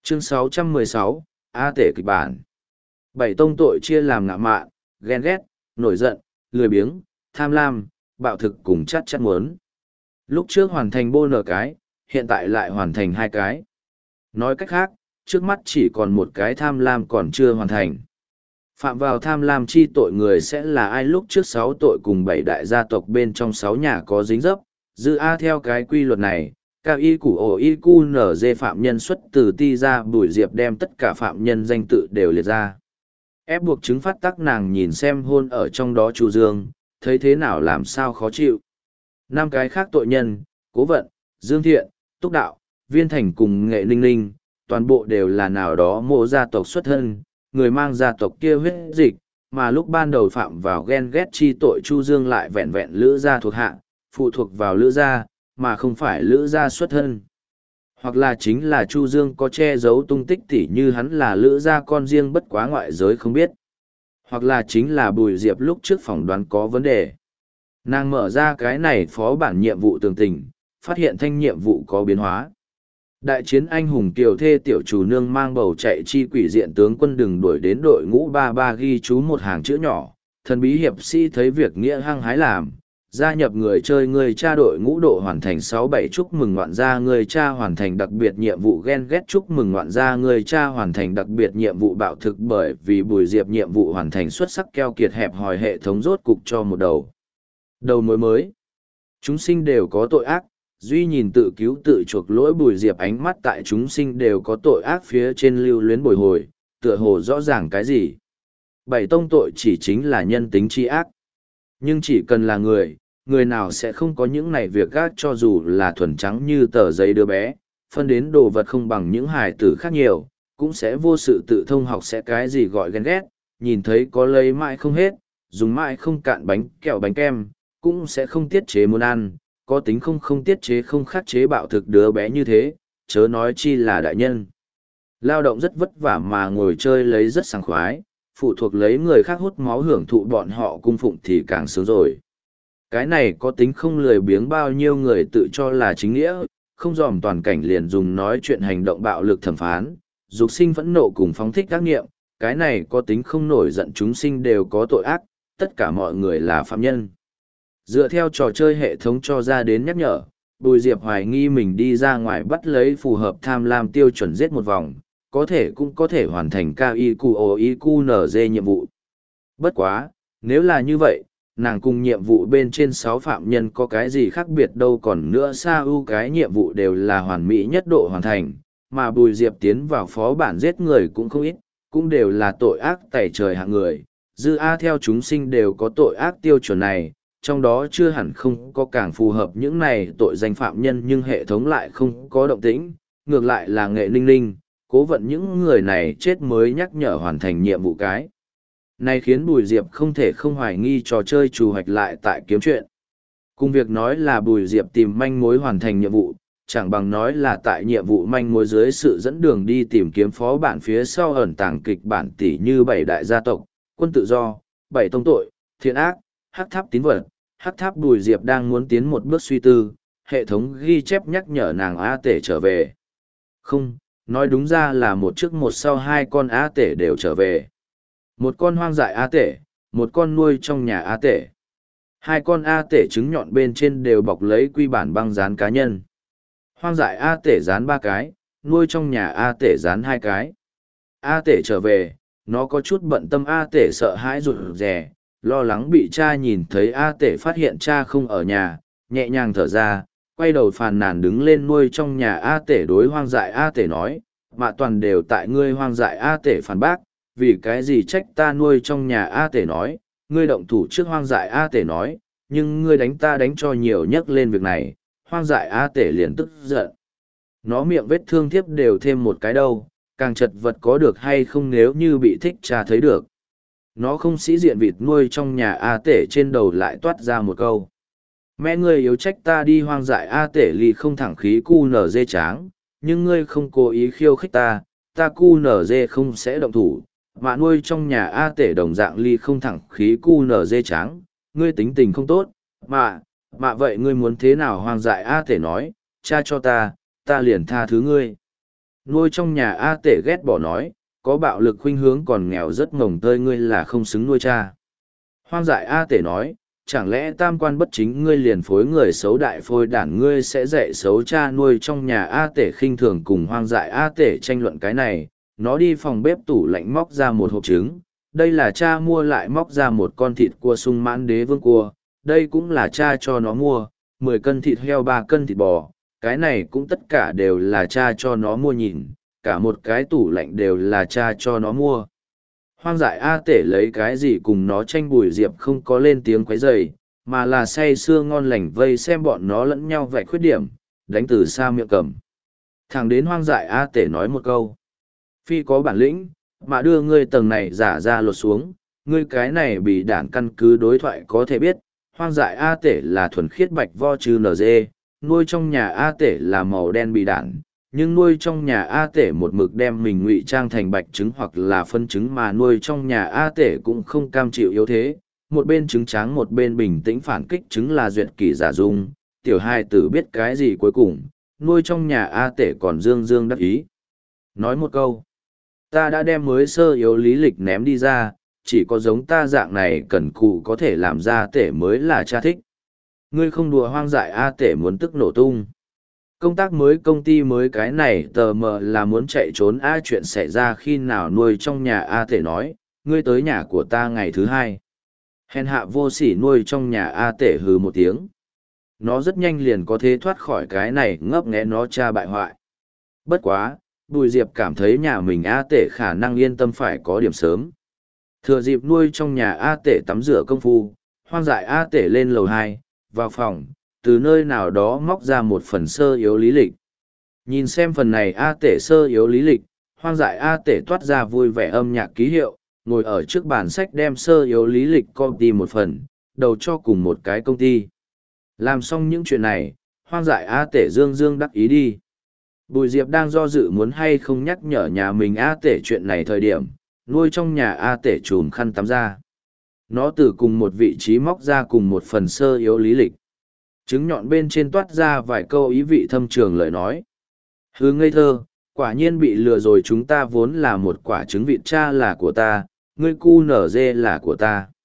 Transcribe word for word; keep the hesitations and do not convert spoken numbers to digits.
Chương sáu trăm mười sáu, A tể kịch bản. Bảy tông tội chia làm ngạ mạn, ghen ghét, nổi giận, lười biếng, tham lam, bạo thực cùng chắt chắt muốn. Lúc trước hoàn thành bô nở cái, hiện tại lại hoàn thành hai cái. Nói cách khác, trước mắt chỉ còn một cái tham lam còn chưa hoàn thành. Phạm vào tham lam chi tội người sẽ là ai? Lúc trước sáu tội cùng bảy đại gia tộc bên trong sáu nhà có dính dấp, dư A theo cái quy luật này, cao y củ ổ y cu nở dê phạm nhân xuất từ ti ra Bùi Diệp đem tất cả phạm nhân danh tự đều liệt ra. Ép buộc chứng phát tắc nàng nhìn xem hôn ở trong đó Chu Dương, thấy thế nào làm sao khó chịu. Năm cái khác tội nhân, Cố Vận, Dương Thiện, Túc Đạo, Viên Thành cùng Nghệ Ninh Ninh, toàn bộ đều là nào đó mộ gia tộc xuất thân, người mang gia tộc kia huyết dịch, mà lúc ban đầu phạm vào ghen ghét chi tội Chu Dương lại vẹn vẹn Lữ gia thuộc hạ, phụ thuộc vào Lữ gia, mà không phải Lữ gia xuất thân. Hoặc là chính là Chu Dương có che giấu tung tích tỉ như hắn là Lữ gia con riêng bất quá ngoại giới không biết. Hoặc là chính là Bùi Diệp lúc trước phỏng đoán có vấn đề. Nàng mở ra cái này phó bản nhiệm vụ tường tình, phát hiện thanh nhiệm vụ có biến hóa. Đại chiến anh hùng kiều thê tiểu chủ nương mang bầu chạy chi quỷ diện tướng quân đừng đuổi đến đội ngũ ba ba ghi chú một hàng chữ nhỏ, thần bí hiệp sĩ thấy việc nghĩa hăng hái làm, gia nhập người chơi người cha đội ngũ độ hoàn thành sáu bảy chúc mừng ngoạn gia người cha hoàn thành đặc biệt nhiệm vụ ghen ghét chúc mừng ngoạn gia người cha hoàn thành đặc biệt nhiệm vụ bạo thực bởi vì Bùi Diệp nhiệm vụ hoàn thành xuất sắc keo kiệt hẹp hòi hệ thống rốt cục cho một đầu. Đầu mối mới. Chúng sinh đều có tội ác, duy nhìn tự cứu tự chuộc lỗi Bùi Diệp ánh mắt tại chúng sinh đều có tội ác phía trên lưu luyến bồi hồi, tựa hồ rõ ràng cái gì. Bảy tông tội chỉ chính là nhân tính tri ác. Nhưng chỉ cần là người, người nào sẽ không có những này việc gác cho dù là thuần trắng như tờ giấy đứa bé, phân đến đồ vật không bằng những hài tử khác nhiều, cũng sẽ vô sự tự thông học sẽ cái gì gọi ghen ghét, nhìn thấy có lấy mãi không hết, dùng mãi không cạn bánh kẹo bánh kem, cũng sẽ không tiết chế muốn ăn, có tính không không tiết chế không khắc chế bạo thực đứa bé như thế, chớ nói chi là đại nhân. Lao động rất vất vả mà ngồi chơi lấy rất sảng khoái, phụ thuộc lấy người khác hút máu hưởng thụ bọn họ cung phụng thì càng sướng rồi. Cái này có tính không lười biếng bao nhiêu người tự cho là chính nghĩa, không dòm toàn cảnh liền dùng nói chuyện hành động bạo lực thẩm phán, dục sinh phẫn nộ cùng phóng thích ác nghiệm, cái này có tính không nổi giận chúng sinh đều có tội ác, tất cả mọi người là phạm nhân. Dựa theo trò chơi hệ thống cho ra đến nhắc nhở, Bùi Diệp hoài nghi mình đi ra ngoài bắt lấy phù hợp tham lam tiêu chuẩn giết một vòng, có thể cũng có thể hoàn thành ca i cu o i cu en giê nhiệm vụ. Bất quá, nếu là như vậy, nàng cùng nhiệm vụ bên trên sáu phạm nhân có cái gì khác biệt đâu còn nữa xa ưu cái nhiệm vụ đều là hoàn mỹ nhất độ hoàn thành, mà Bùi Diệp tiến vào phó bản giết người cũng không ít, cũng đều là tội ác tẩy trời hạng người. Dư A theo chúng sinh đều có tội ác tiêu chuẩn này, trong đó chưa hẳn không có càng phù hợp những này tội danh phạm nhân nhưng hệ thống lại không có động tĩnh, ngược lại là Nghệ Ninh Ninh, Cố Vận những người này chết mới nhắc nhở hoàn thành nhiệm vụ cái. Này khiến Bùi Diệp không thể không hoài nghi trò chơi trù hoạch lại tại kiếm chuyện. Cùng việc nói là Bùi Diệp tìm manh mối hoàn thành nhiệm vụ, chẳng bằng nói là tại nhiệm vụ manh mối dưới sự dẫn đường đi tìm kiếm phó bản phía sau ẩn tàng kịch bản tỷ như bảy đại gia tộc, quân tự do, bảy tông tội, thiện ác, hắc tháp tín vật. Hắc tháp Bùi Diệp đang muốn tiến một bước suy tư, hệ thống ghi chép nhắc nhở nàng A tể trở về. Không, nói đúng ra là một trước một sau hai con A tể đều trở về. Một con hoang dại A tể, một con nuôi trong nhà A tể. Hai con A tể trứng nhọn bên trên đều bọc lấy quy bản băng dán cá nhân. Hoang dại A tể dán ba cái, nuôi trong nhà A tể dán hai cái. A tể trở về, nó có chút bận tâm A tể sợ hãi rụt rè, lo lắng bị cha nhìn thấy A tể phát hiện cha không ở nhà, nhẹ nhàng thở ra, quay đầu phàn nàn đứng lên nuôi trong nhà A tể đối hoang dại A tể nói, mạ toàn đều tại ngươi hoang dại A tể phản bác, vì cái gì trách ta nuôi trong nhà A tể nói, ngươi động thủ trước hoang dại A tể nói, nhưng ngươi đánh ta đánh cho nhiều nhắc lên việc này, hoang dại A tể liền tức giận. Nó miệng vết thương thiếp đều thêm một cái đâu, càng chật vật có được hay không nếu như bị thích cha thấy được. Nó không sĩ diện vịt nuôi trong nhà A tể trên đầu lại toát ra một câu. Mẹ ngươi yếu trách ta đi hoang dại A tể ly không thẳng khí cu nở dê tráng, nhưng ngươi không cố ý khiêu khích ta, ta cu nở dê không sẽ động thủ, mà nuôi trong nhà A tể đồng dạng ly không thẳng khí cu nở dê tráng, ngươi tính tình không tốt, mà, mà vậy ngươi muốn thế nào hoang dại A tể nói, cha cho ta, ta liền tha thứ ngươi. Nuôi trong nhà A Tể ghét bỏ nói, có bạo lực khuynh hướng còn nghèo rất ngồng tơi ngươi là không xứng nuôi cha. Hoang dại A Tể nói, chẳng lẽ tam quan bất chính ngươi liền phối người xấu đại phôi đản ngươi sẽ dạy xấu cha nuôi trong nhà A Tể khinh thường cùng hoang dại A Tể tranh luận cái này, nó đi phòng bếp tủ lạnh móc ra một hộp trứng, đây là cha mua lại móc ra một con thịt cua sung mãn đế vương cua, đây cũng là cha cho nó mua, mười cân thịt heo ba cân thịt bò, cái này cũng tất cả đều là cha cho nó mua nhìn, cả một cái tủ lạnh đều là cha cho nó mua. Hoang dại A Tể lấy cái gì cùng nó tranh Bùi Diệp không có lên tiếng quấy rầy, mà là say sưa ngon lành vây xem bọn nó lẫn nhau vạch khuyết điểm, đánh từ xa miệng cầm. Thẳng đến hoang dại A Tể nói một câu. Phi có bản lĩnh, mà đưa ngươi tầng này giả ra lột xuống, ngươi cái này bị đản căn cứ đối thoại có thể biết, hoang dại A Tể là thuần khiết bạch vo trừ nở dê, nuôi trong nhà A Tể là màu đen bị đản, nhưng nuôi trong nhà A Tể một mực đem mình ngụy trang thành bạch trứng hoặc là phân trứng mà nuôi trong nhà A Tể cũng không cam chịu yếu thế, một bên trứng tráng một bên bình tĩnh phản kích trứng là duyệt kỷ giả dung, tiểu hai tử biết cái gì cuối cùng, nuôi trong nhà A Tể còn dương dương đắc ý. Nói một câu, ta đã đem mới sơ yếu lý lịch ném đi ra, chỉ có giống ta dạng này cần cù có thể làm ra Tể mới là cha thích. Ngươi không đùa hoang dại A Tể muốn tức nổ tung. Công tác mới công ty mới cái này tờ mờ là muốn chạy trốn A chuyện xảy ra khi nào nuôi trong nhà A Tể nói, ngươi tới nhà của ta ngày thứ hai. Hèn hạ vô sỉ nuôi trong nhà A Tể hừ một tiếng. Nó rất nhanh liền có thể thoát khỏi cái này ngấp nghé nó cha bại hoại. Bất quá, Bùi Diệp cảm thấy nhà mình A Tể khả năng yên tâm phải có điểm sớm. Thừa dịp nuôi trong nhà A Tể tắm rửa công phu, hoang dại A Tể lên lầu hai, vào phòng, từ nơi nào đó móc ra một phần sơ yếu lý lịch. Nhìn xem phần này A Tể sơ yếu lý lịch, hoang dại A Tể toát ra vui vẻ âm nhạc ký hiệu, ngồi ở trước bàn sách đem sơ yếu lý lịch công ty một phần, đầu cho cùng một cái công ty. Làm xong những chuyện này, hoang dại A Tể dương dương đắc ý đi. Bùi Diệp đang do dự muốn hay không nhắc nhở nhà mình A Tể chuyện này thời điểm, nuôi trong nhà A Tể chùm khăn tắm ra. Nó từ cùng một vị trí móc ra cùng một phần sơ yếu lý lịch. Trứng nhọn bên trên toát ra vài câu ý vị thâm trường lời nói. Hứ ngây thơ, quả nhiên bị lừa rồi chúng ta vốn là một quả trứng vịt cha là của ta, ngươi cu nở dê là của ta.